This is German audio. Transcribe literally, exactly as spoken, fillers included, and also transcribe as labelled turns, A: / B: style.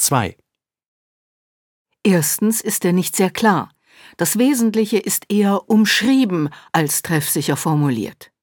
A: zwei.
B: Erstens ist er nicht sehr klar. Das Wesentliche ist eher umschrieben als treffsicher formuliert.